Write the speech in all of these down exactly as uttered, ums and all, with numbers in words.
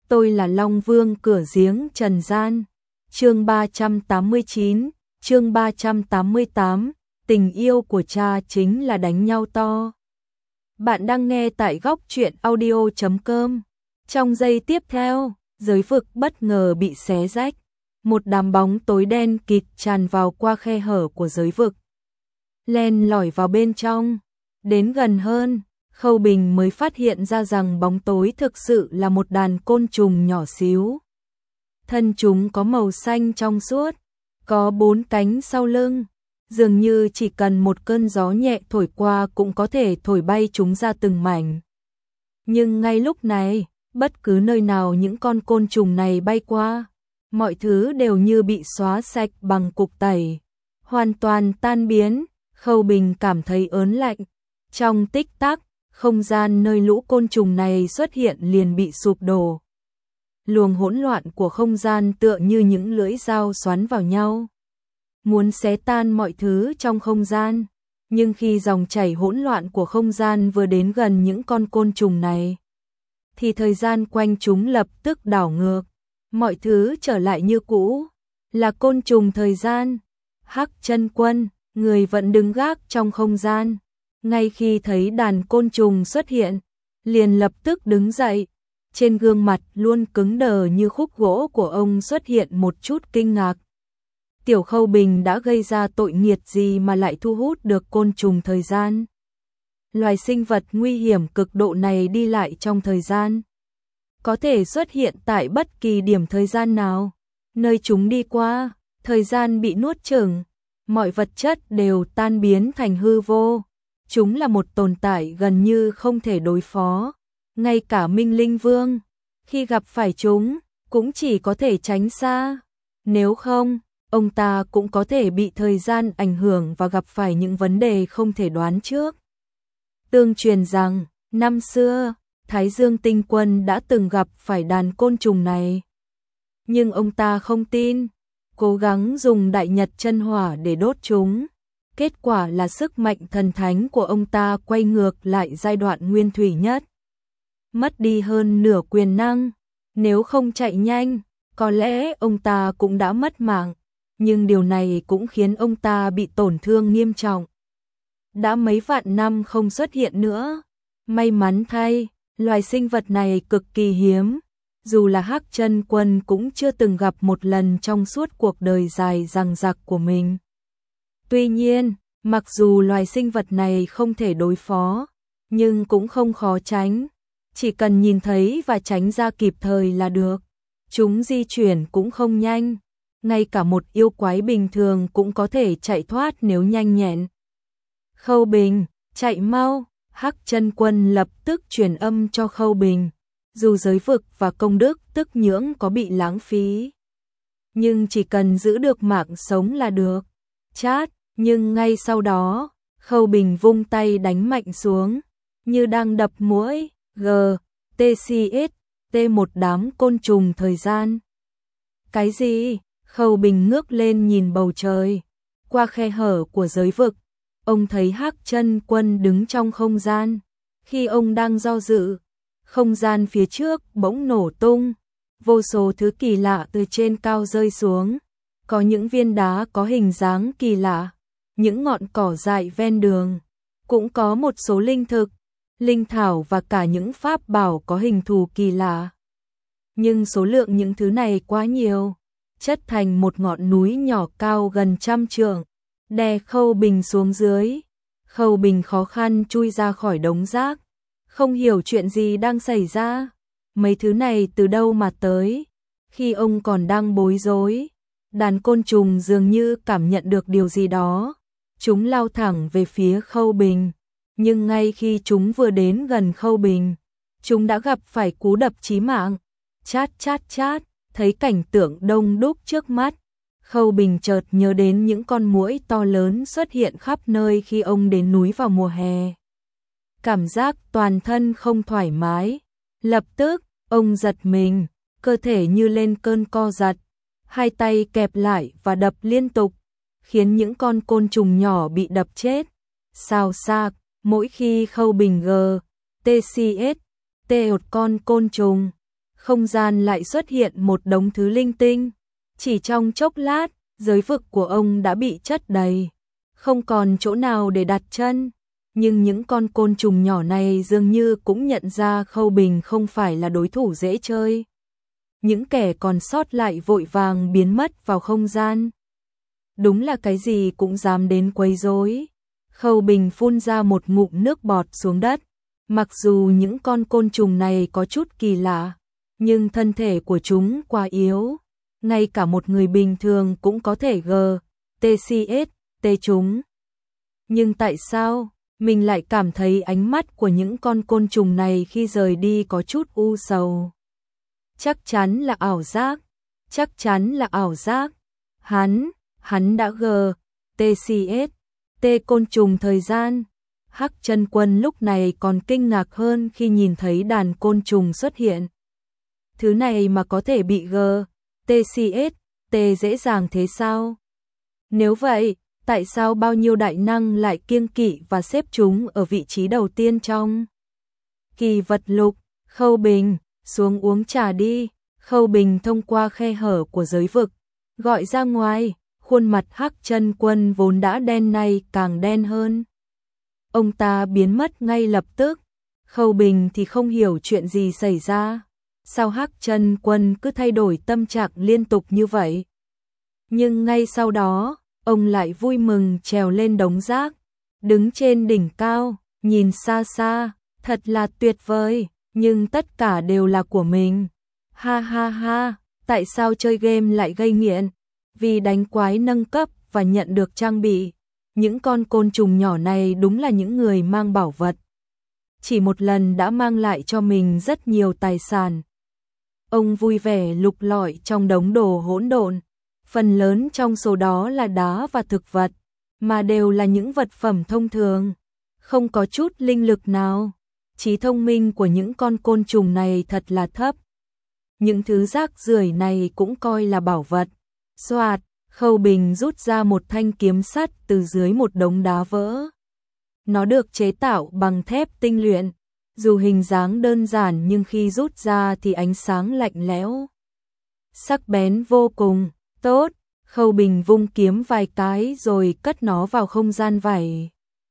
tôi là Long Vương cửa giếng trần gian. Chương ba trăm tám mươi chín, chương ba trăm tám mươi tám, tình yêu của cha chính là đánh nhau to. Bạn đang nghe tại góc truyện audio chấm com. Trong giây tiếp theo, giới vực bất ngờ bị xé rách, một đám bóng tối đen kịt tràn vào qua khe hở của giới vực, len lỏi vào bên trong. Đến gần hơn, Khâu Bình mới phát hiện ra rằng bóng tối thực sự là một đàn côn trùng nhỏ xíu. Thân chúng có màu xanh trong suốt, có bốn cánh sau lưng, dường như chỉ cần một cơn gió nhẹ thổi qua cũng có thể thổi bay chúng ra từng mảnh. Nhưng ngay lúc này, bất cứ nơi nào những con côn trùng này bay qua, mọi thứ đều như bị xóa sạch bằng cục tẩy, hoàn toàn tan biến. Khâu Bình cảm thấy ớn lạnh. Trong tích tắc, không gian nơi lũ côn trùng này xuất hiện liền bị sụp đổ. Luồng hỗn loạn của không gian tựa như những lưỡi dao xoắn vào nhau, muốn xé tan mọi thứ trong không gian. Nhưng khi dòng chảy hỗn loạn của không gian vừa đến gần những con côn trùng này, thì thời gian quanh chúng lập tức đảo ngược, mọi thứ trở lại như cũ, là côn trùng thời gian. Hắc Chân Quân, người vẫn đứng gác trong không gian, ngay khi thấy đàn côn trùng xuất hiện, liền lập tức đứng dậy. Trên gương mặt luôn cứng đờ như khúc gỗ của ông xuất hiện một chút kinh ngạc. Tiểu Khâu Bình đã gây ra tội nghiệt gì mà lại thu hút được côn trùng thời gian? Loài sinh vật nguy hiểm cực độ này đi lại trong thời gian, có thể xuất hiện tại bất kỳ điểm thời gian nào. Nơi chúng đi qua, thời gian bị nuốt chửng, mọi vật chất đều tan biến thành hư vô. Chúng là một tồn tại gần như không thể đối phó. Ngay cả Minh Linh Vương, khi gặp phải chúng, cũng chỉ có thể tránh xa. Nếu không, ông ta cũng có thể bị thời gian ảnh hưởng và gặp phải những vấn đề không thể đoán trước. Tương truyền rằng, năm xưa, Thái Dương Tinh Quân đã từng gặp phải đàn côn trùng này. Nhưng ông ta không tin, cố gắng dùng Đại Nhật chân hỏa để đốt chúng. Kết quả là sức mạnh thần thánh của ông ta quay ngược lại giai đoạn nguyên thủy nhất, mất đi hơn nửa quyền năng. Nếu không chạy nhanh, có lẽ ông ta cũng đã mất mạng, nhưng điều này cũng khiến ông ta bị tổn thương nghiêm trọng. Đã mấy vạn năm không xuất hiện nữa. May mắn thay, loài sinh vật này cực kỳ hiếm, dù là Hắc Chân Quân cũng chưa từng gặp một lần trong suốt cuộc đời dài dằng dặc của mình. Tuy nhiên, mặc dù loài sinh vật này không thể đối phó, nhưng cũng không khó tránh. Chỉ cần nhìn thấy và tránh ra kịp thời là được. Chúng di chuyển cũng không nhanh, ngay cả một yêu quái bình thường cũng có thể chạy thoát nếu nhanh nhẹn. Khâu Bình, chạy mau! Hắc Chân Quân lập tức truyền âm cho Khâu Bình. Dù giới vực và công đức tức nhưỡng có bị lãng phí, nhưng chỉ cần giữ được mạng sống là được. Chát! Nhưng ngay sau đó, Khâu Bình vung tay đánh mạnh xuống, như đang đập muỗi. G, T C S, T một đám côn trùng thời gian. Cái gì? Khâu Bình ngước lên nhìn bầu trời. Qua khe hở của giới vực, ông thấy Hắc Chân Quân đứng trong không gian. Khi ông đang do dự, không gian phía trước bỗng nổ tung. Vô số thứ kỳ lạ từ trên cao rơi xuống. Có những viên đá có hình dáng kỳ lạ, những ngọn cỏ dại ven đường. Cũng có một số linh thực, linh thảo và cả những pháp bảo có hình thù kỳ lạ. Nhưng số lượng những thứ này quá nhiều, chất thành một ngọn núi nhỏ cao gần trăm trượng, đè Khâu Bình xuống dưới. Khâu Bình khó khăn chui ra khỏi đống rác, không hiểu chuyện gì đang xảy ra. Mấy thứ này từ đâu mà tới? Khi ông còn đang bối rối, đàn côn trùng dường như cảm nhận được điều gì đó. Chúng lao thẳng về phía Khâu Bình. Nhưng ngay khi chúng vừa đến gần Khâu Bình, chúng đã gặp phải cú đập chí mạng. Chát chát chát, thấy cảnh tượng đông đúc trước mắt, Khâu Bình chợt nhớ đến những con muỗi to lớn xuất hiện khắp nơi khi ông đến núi vào mùa hè. Cảm giác toàn thân không thoải mái. Lập tức, ông giật mình, cơ thể như lên cơn co giật, hai tay kẹp lại và đập liên tục, khiến những con côn trùng nhỏ bị đập chết. Xào xạc. Mỗi khi Khâu Bình G, T C S, T một con côn trùng, không gian lại xuất hiện một đống thứ linh tinh. Chỉ trong chốc lát, giới vực của ông đã bị chất đầy, không còn chỗ nào để đặt chân. Nhưng những con côn trùng nhỏ này dường như cũng nhận ra Khâu Bình không phải là đối thủ dễ chơi. Những kẻ còn sót lại vội vàng biến mất vào không gian. Đúng là cái gì cũng dám đến quấy rối. Khâu Bình phun ra một ngụm nước bọt xuống đất. Mặc dù những con côn trùng này có chút kỳ lạ, nhưng thân thể của chúng quá yếu. Ngay cả một người bình thường cũng có thể g, tê xê ét, tê chúng. Nhưng tại sao mình lại cảm thấy ánh mắt của những con côn trùng này khi rời đi có chút u sầu? Chắc chắn là ảo giác, chắc chắn là ảo giác. Hắn, hắn đã g, tê xê ét, tê côn trùng thời gian. Hắc Chân Quân lúc này còn kinh ngạc hơn khi nhìn thấy đàn côn trùng xuất hiện. Thứ này mà có thể bị g, tê xê ét, tê dễ dàng thế sao? Nếu vậy, tại sao bao nhiêu đại năng lại kiêng kỵ và xếp chúng ở vị trí đầu tiên trong kỳ vật lục? Khâu Bình, xuống uống trà đi. Khâu Bình thông qua khe hở của giới vực, gọi ra ngoài, khuôn mặt Hắc Chân Quân vốn đã đen này càng đen hơn. Ông ta biến mất ngay lập tức. Khâu Bình thì không hiểu chuyện gì xảy ra. Sao Hắc Chân Quân cứ thay đổi tâm trạng liên tục như vậy? Nhưng ngay sau đó, ông lại vui mừng trèo lên đống rác, đứng trên đỉnh cao, nhìn xa xa, thật là tuyệt vời, nhưng tất cả đều là của mình. Ha ha ha, tại sao chơi game lại gây nghiện? Vì đánh quái nâng cấp và nhận được trang bị. Những con côn trùng nhỏ này đúng là những người mang bảo vật. Chỉ một lần đã mang lại cho mình rất nhiều tài sản. Ông vui vẻ lục lọi trong đống đồ hỗn độn. Phần lớn trong số đó là đá và thực vật, mà đều là những vật phẩm thông thường, không có chút linh lực nào. Trí thông minh của những con côn trùng này thật là thấp. Những thứ rác rưởi này cũng coi là bảo vật. Xoạt, Khâu Bình rút ra một thanh kiếm sắt từ dưới một đống đá vỡ. Nó được chế tạo bằng thép tinh luyện. Dù hình dáng đơn giản nhưng khi rút ra thì ánh sáng lạnh lẽo, sắc bén vô cùng. Tốt, Khâu Bình vung kiếm vài cái rồi cất nó vào không gian vải.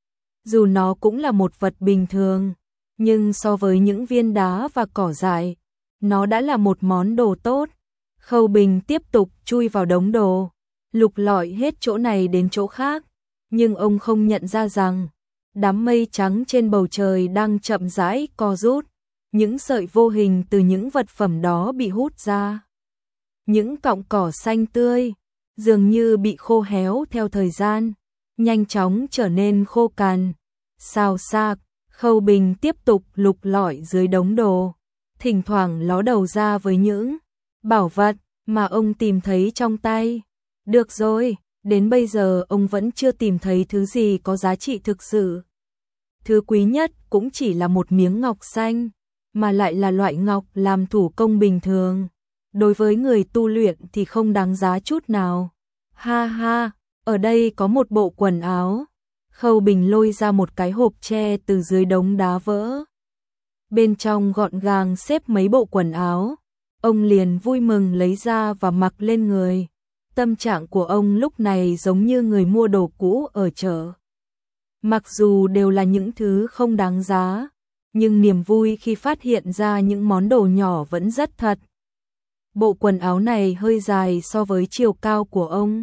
Dù nó cũng là một vật bình thường, nhưng so với những viên đá và cỏ dại, nó đã là một món đồ tốt. Khâu Bình tiếp tục chui vào đống đồ, lục lọi hết chỗ này đến chỗ khác, nhưng ông không nhận ra rằng đám mây trắng trên bầu trời đang chậm rãi co rút, những sợi vô hình từ những vật phẩm đó bị hút ra. Những cọng cỏ xanh tươi, dường như bị khô héo theo thời gian, nhanh chóng trở nên khô cằn. Xào xạc, Khâu Bình tiếp tục lục lọi dưới đống đồ, thỉnh thoảng ló đầu ra với những bảo vật mà ông tìm thấy trong tay. Được rồi, đến bây giờ ông vẫn chưa tìm thấy thứ gì có giá trị thực sự. Thứ quý nhất cũng chỉ là một miếng ngọc xanh, mà lại là loại ngọc làm thủ công bình thường. Đối với người tu luyện thì không đáng giá chút nào. Ha ha, ở đây có một bộ quần áo. Khâu Bình lôi ra một cái hộp tre từ dưới đống đá vỡ. Bên trong gọn gàng xếp mấy bộ quần áo. Ông liền vui mừng lấy ra và mặc lên người. Tâm trạng của ông lúc này giống như người mua đồ cũ ở chợ. Mặc dù đều là những thứ không đáng giá, nhưng niềm vui khi phát hiện ra những món đồ nhỏ vẫn rất thật. Bộ quần áo này hơi dài so với chiều cao của ông.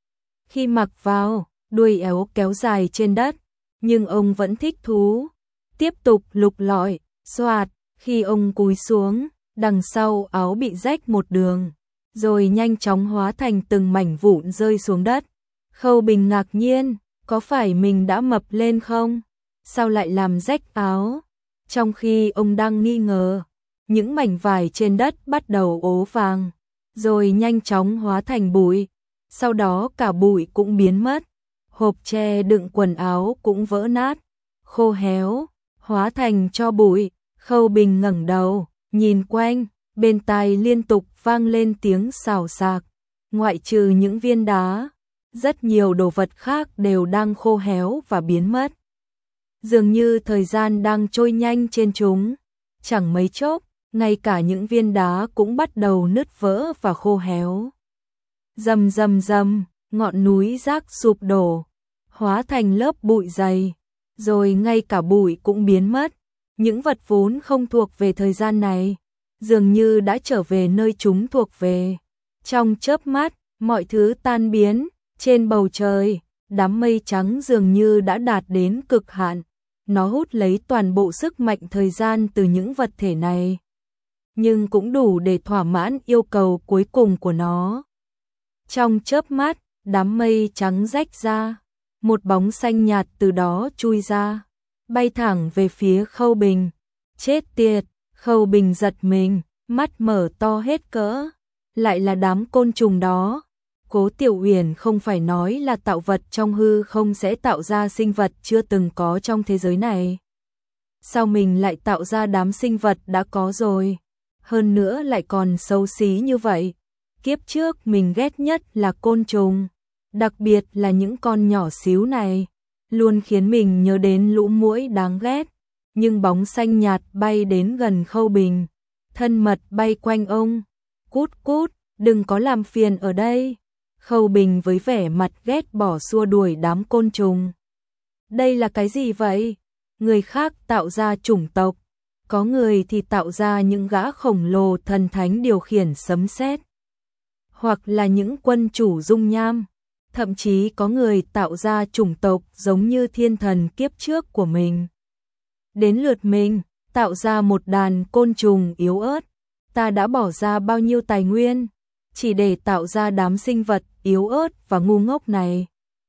Khi mặc vào, đuôi áo kéo dài trên đất, nhưng ông vẫn thích thú. Tiếp tục lục lọi, xoạt, khi ông cúi xuống, đằng sau áo bị rách một đường, rồi nhanh chóng hóa thành từng mảnh vụn rơi xuống đất. Khâu Bình ngạc nhiên, có phải mình đã mập lên không? Sao lại làm rách áo? Trong khi ông đang nghi ngờ, những mảnh vải trên đất bắt đầu ố vàng, rồi nhanh chóng hóa thành bụi. Sau đó cả bụi cũng biến mất. Hộp tre đựng quần áo cũng vỡ nát, khô héo, hóa thành tro bụi. Khâu Bình ngẩng đầu, nhìn quanh, bên tai liên tục vang lên tiếng xào xạc. Ngoại trừ những viên đá, rất nhiều đồ vật khác đều đang khô héo và biến mất. Dường như thời gian đang trôi nhanh trên chúng. Chẳng mấy chốc, ngay cả những viên đá cũng bắt đầu nứt vỡ và khô héo. Rầm rầm rầm, ngọn núi rác sụp đổ, hóa thành lớp bụi dày, rồi ngay cả bụi cũng biến mất. Những vật vốn không thuộc về thời gian này, dường như đã trở về nơi chúng thuộc về. Trong chớp mắt, mọi thứ tan biến, trên bầu trời, đám mây trắng dường như đã đạt đến cực hạn. Nó hút lấy toàn bộ sức mạnh thời gian từ những vật thể này, nhưng cũng đủ để thỏa mãn yêu cầu cuối cùng của nó. Trong chớp mắt, đám mây trắng rách ra, một bóng xanh nhạt từ đó chui ra, bay thẳng về phía Khâu Bình. Chết tiệt, Khâu Bình giật mình, mắt mở to hết cỡ, lại là đám côn trùng đó. Cố Tiểu Uyển không phải nói là tạo vật trong hư không sẽ tạo ra sinh vật chưa từng có trong thế giới này. Sao mình lại tạo ra đám sinh vật đã có rồi, hơn nữa lại còn xấu xí như vậy. Kiếp trước mình ghét nhất là côn trùng, đặc biệt là những con nhỏ xíu này, luôn khiến mình nhớ đến lũ muỗi đáng ghét. Nhưng bóng xanh nhạt bay đến gần Khâu Bình, thân mật bay quanh ông. Cút cút, đừng có làm phiền ở đây. Khâu Bình với vẻ mặt ghét bỏ xua đuổi đám côn trùng. Đây là cái gì vậy? Người khác tạo ra chủng tộc, có người thì tạo ra những gã khổng lồ thần thánh điều khiển sấm sét, hoặc là những quân chủ dung nham, thậm chí có người tạo ra chủng tộc giống như thiên thần kiếp trước của mình. Đến lượt mình, tạo ra một đàn côn trùng yếu ớt. Ta đã bỏ ra bao nhiêu tài nguyên chỉ để tạo ra đám sinh vật yếu ớt và ngu ngốc này.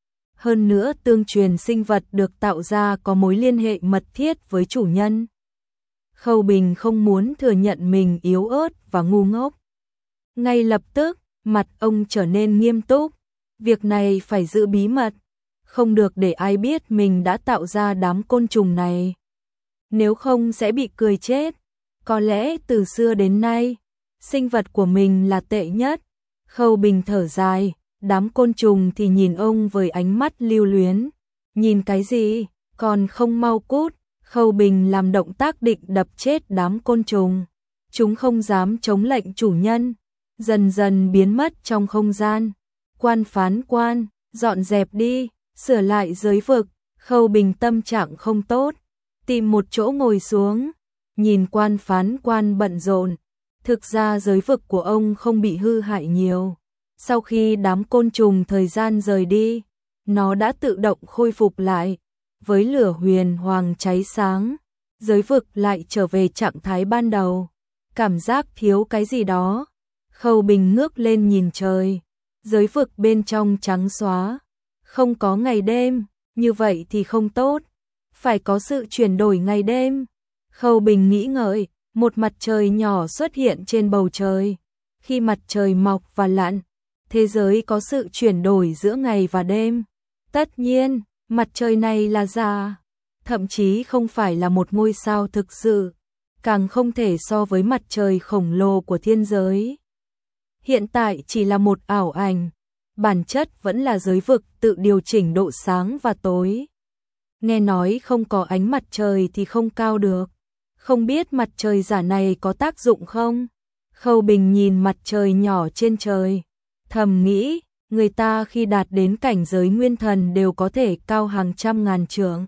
Hơn nữa tương truyền sinh vật được tạo ra có mối liên hệ mật thiết với chủ nhân. Khâu Bình không muốn thừa nhận mình yếu ớt và ngu ngốc. Ngay lập tức, mặt ông trở nên nghiêm túc. Việc này phải giữ bí mật, không được để ai biết mình đã tạo ra đám côn trùng này. Nếu không sẽ bị cười chết. Có lẽ từ xưa đến nay, sinh vật của mình là tệ nhất. Khâu Bình thở dài, đám côn trùng thì nhìn ông với ánh mắt lưu luyến. Nhìn cái gì, còn không mau cút. Khâu Bình làm động tác định đập chết đám côn trùng. Chúng không dám chống lệnh chủ nhân, dần dần biến mất trong không gian. Quan phán quan, dọn dẹp đi, sửa lại giới vực. Khâu Bình tâm trạng không tốt, tìm một chỗ ngồi xuống, nhìn quan phán quan bận rộn. Thực ra giới vực của ông không bị hư hại nhiều. Sau khi đám côn trùng thời gian rời đi, nó đã tự động khôi phục lại. Với lửa huyền hoàng cháy sáng, giới vực lại trở về trạng thái ban đầu. Cảm giác thiếu cái gì đó. Khâu Bình ngước lên nhìn trời. Giới vực bên trong trắng xóa, không có ngày đêm, như vậy thì không tốt. Phải có sự chuyển đổi ngày đêm. Khâu Bình nghĩ ngợi, một mặt trời nhỏ xuất hiện trên bầu trời. Khi mặt trời mọc và lặn, thế giới có sự chuyển đổi giữa ngày và đêm. Tất nhiên, mặt trời này là giả, thậm chí không phải là một ngôi sao thực sự, càng không thể so với mặt trời khổng lồ của thiên giới. Hiện tại chỉ là một ảo ảnh, bản chất vẫn là giới vực tự điều chỉnh độ sáng và tối. Nghe nói không có ánh mặt trời thì không cao được. Không biết mặt trời giả này có tác dụng không? Khâu Bình nhìn mặt trời nhỏ trên trời, thầm nghĩ, người ta khi đạt đến cảnh giới nguyên thần đều có thể cao hàng trăm ngàn trượng.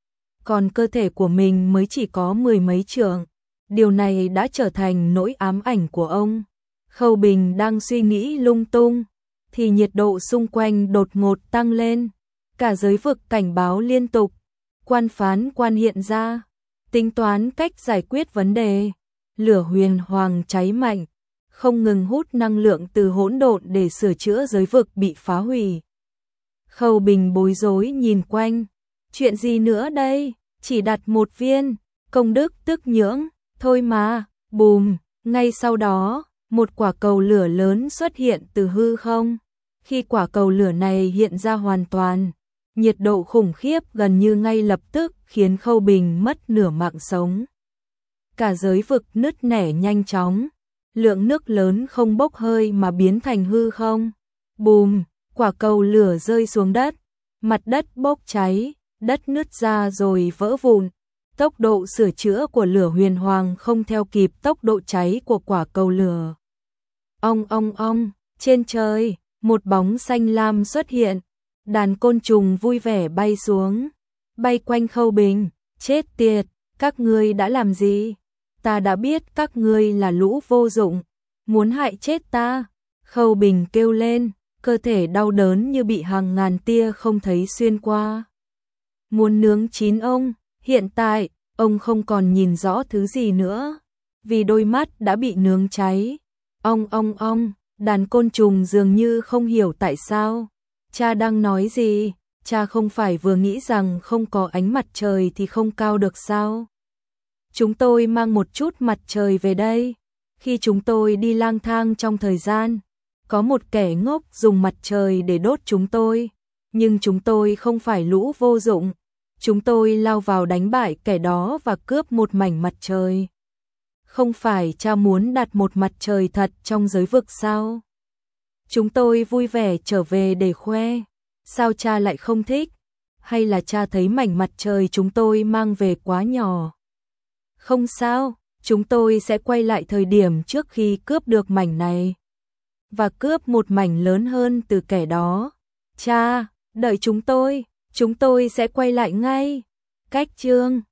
Còn cơ thể của mình mới chỉ có mười mấy trượng. Điều này đã trở thành nỗi ám ảnh của ông. Khâu Bình đang suy nghĩ lung tung, thì nhiệt độ xung quanh đột ngột tăng lên. Cả giới vực cảnh báo liên tục. Quan phán quan hiện ra, tính toán cách giải quyết vấn đề. Lửa huyền hoàng cháy mạnh, không ngừng hút năng lượng từ hỗn độn để sửa chữa giới vực bị phá hủy. Khâu Bình bối rối nhìn quanh. Chuyện gì nữa đây? Chỉ đặt một viên, công đức tức nhưỡng, thôi mà. Bùm, ngay sau đó, một quả cầu lửa lớn xuất hiện từ hư không. Khi quả cầu lửa này hiện ra hoàn toàn, nhiệt độ khủng khiếp gần như ngay lập tức khiến Khâu Bình mất nửa mạng sống. Cả giới vực nứt nẻ nhanh chóng, lượng nước lớn không bốc hơi mà biến thành hư không. Bùm, quả cầu lửa rơi xuống đất, mặt đất bốc cháy, đất nứt ra rồi vỡ vụn. Tốc độ sửa chữa của lửa huyền hoàng không theo kịp tốc độ cháy của quả cầu lửa. Ong ong ong, trên trời, một bóng xanh lam xuất hiện. Đàn côn trùng vui vẻ bay xuống, bay quanh Khâu Bình. Chết tiệt, các ngươi đã làm gì? Ta đã biết các ngươi là lũ vô dụng, muốn hại chết ta. Khâu Bình kêu lên, cơ thể đau đớn như bị hàng ngàn tia không thấy xuyên qua. Muốn nướng chín ông, hiện tại, ông không còn nhìn rõ thứ gì nữa, vì đôi mắt đã bị nướng cháy. Ong ong ong, đàn côn trùng dường như không hiểu tại sao. Cha đang nói gì? Cha không phải vừa nghĩ rằng không có ánh mặt trời thì không cao được sao? Chúng tôi mang một chút mặt trời về đây. Khi chúng tôi đi lang thang trong thời gian, có một kẻ ngốc dùng mặt trời để đốt chúng tôi. Nhưng chúng tôi không phải lũ vô dụng. Chúng tôi lao vào đánh bại kẻ đó và cướp một mảnh mặt trời. Không phải cha muốn đặt một mặt trời thật trong giới vực sao? Chúng tôi vui vẻ trở về để khoe. Sao cha lại không thích? Hay là cha thấy mảnh mặt trời chúng tôi mang về quá nhỏ? Không sao, chúng tôi sẽ quay lại thời điểm trước khi cướp được mảnh này. Và cướp một mảnh lớn hơn từ kẻ đó. Cha, đợi chúng tôi, chúng tôi sẽ quay lại ngay. Cách chương